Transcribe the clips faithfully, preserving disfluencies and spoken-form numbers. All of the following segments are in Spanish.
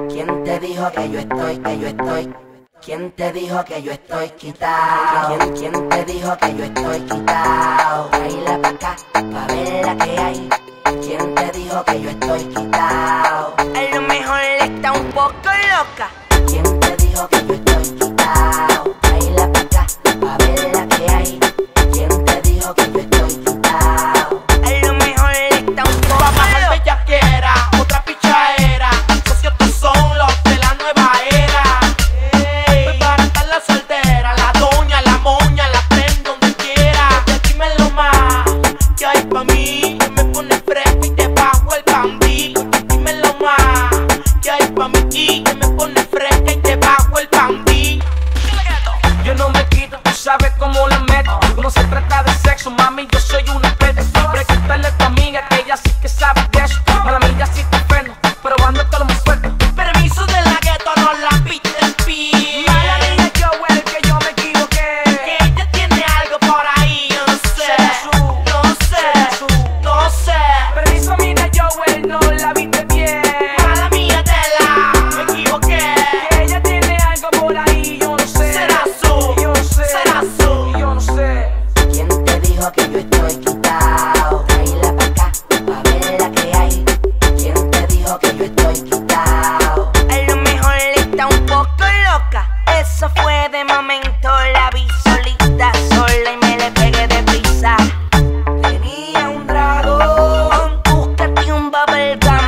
¿Quién te dijo que yo estoy, que yo estoy? ¿Quién te dijo que yo estoy quitado? ¿Quién, quién te dijo que yo estoy quitado? Baila pa' acá, pa' ver la que hay. ¿Quién te dijo que yo estoy quitado? A lo mejor está un poco loca. ¿Quién te dijo que yo estoy quitado? Baila pa' acá, pa' ver la que hay. ¿Quién te dijo que yo estoy quitado? A lo mejor está un poco Va a bajar loca. bellaquera, otra pichaera. Socios estos son los de la nueva era. Voy para estar la soltera, la doña, la moña, la prendo donde quiera. Dímelo más, que hay pa' mí, que me pone fresca y te bajo el bandí. Dímelo más, que hay pa' mí, que me pone fresca y te bajo el bandí. Yo no me quito, tú sabes cómo le meto. Cuando se trata de sexo, mami, yo soy una peta. Pregúntale a tu amiga que ella sí que sabe de eso. Para mí ya sí te ofendo, pero ando todo muy suelto. Permiso de la gueto, no la piste el pie. Mala niña, yo el que yo me equivoqué. Que ella tiene algo por ahí, yo no sé. No sé, no sé. Permiso, mira, yo el no la viste bien. Mala mía, tela, me equivoqué. Que ella tiene algo por ahí, yo no sé. Será su, yo no sé. será su. yo no sé. ¿Quién te dijo que yo estoy quitado? Baila pa' acá, pa' ver la que hay. ¿Quién te dijo que yo estoy quitado? A lo mejor está un poco loca. Eso fue de momento, la vi solita, sola y me le pegué de prisa. Tenía un dragón, búscate un bubblegum.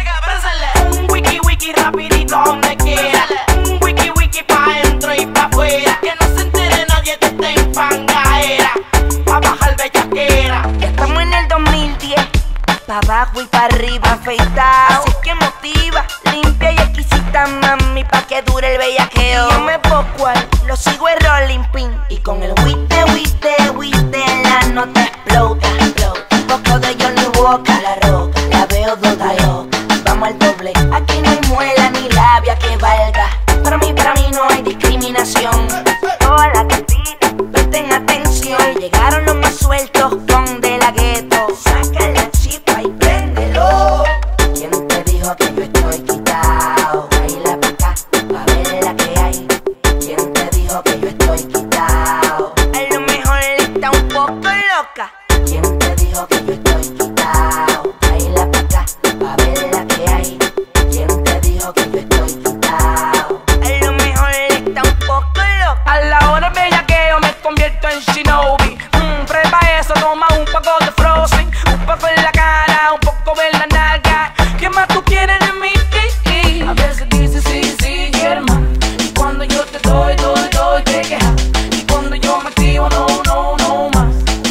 Un wiki wiki rapidito donde quiera. Un wiki wiki pa' dentro y pa' afuera. Que no se entere nadie que esté en fangaera. Pa' bajar bellaquera. Estamos en el dos mil diez, pa' abajo y pa' arriba afeitado. Así que motiva, limpia y exquisita, mami, pa' que dure el bellaqueo. Y yo me poco al, lo sigo el rolling pin. Y con el wite, wite, wite, la nota explota, explota. Un poco de Johnny Walker, la roca, la veo toda loca. Vamos al doble, aquí no hay muela ni labia que valga. Para mí, para mí no hay discriminación. Toda la que pina, presten atención. Llegaron los más sueltos con de la gueto. Saca la chispa y préndelo. ¿Quién te dijo que yo estoy quitado? Baila pa' acá, pa' ver la que hay. ¿Quién te dijo que yo estoy quitado? A lo mejor está un poco loca. ¿Quién te dijo que yo estoy quitado? Baila pa' acá, pa' ver la que hay. ¿Quién te dijo que yo estoy quitado? A lo mejor está un poco loca. A la hora bella que yo me convierto en Shinobi. Mmm, prueba eso, toma un poco de Frozen. Un poco en la cara, un poco en la nalga. ¿Qué más tú quieres de mí? A veces dices sí, sí, quiero más. Y cuando yo te doy, doy, doy, te quejas. Y cuando yo me activo, no, no, no más.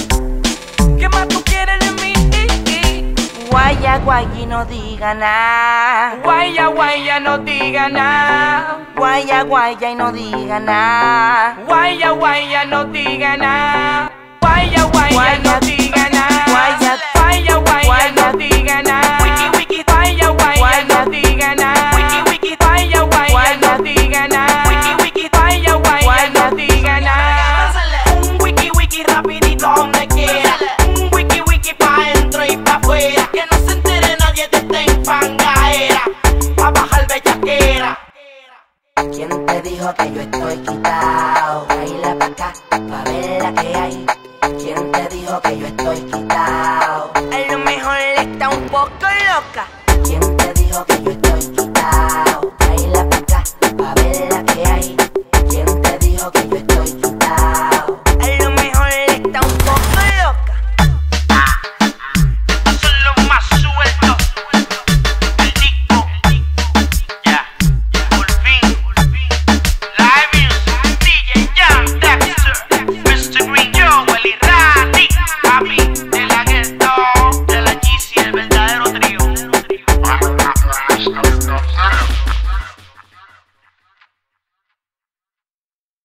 ¿Qué más tú quieres de mí? Guaya, guaya y no diga nada. Guaya, guaya, no diga nada. Guaya, guaya y no diga nada. Guaya, guaya, no diga nada. Guaya, guaya, no diga nada. Guaya, guaya, guaya, no diga nada. Wiki wiki, Guaya, guaya, no diga nada. wiki wiki, Guaya, guaya, no diga nada. wiki wiki. Guaya, guaya, no diga nada. Un wiki wiki rapidito donde quiera. Un wiki wiki pa' dentro y pa' afuera. Que no se entere nadie que esté en fangaera. Pa' bajar bellaquera. ¿Quién te dijo que yo estoy quitado? Baila pa' acá, pa' ver la que hay. ¿Quién te dijo que yo estoy quitado?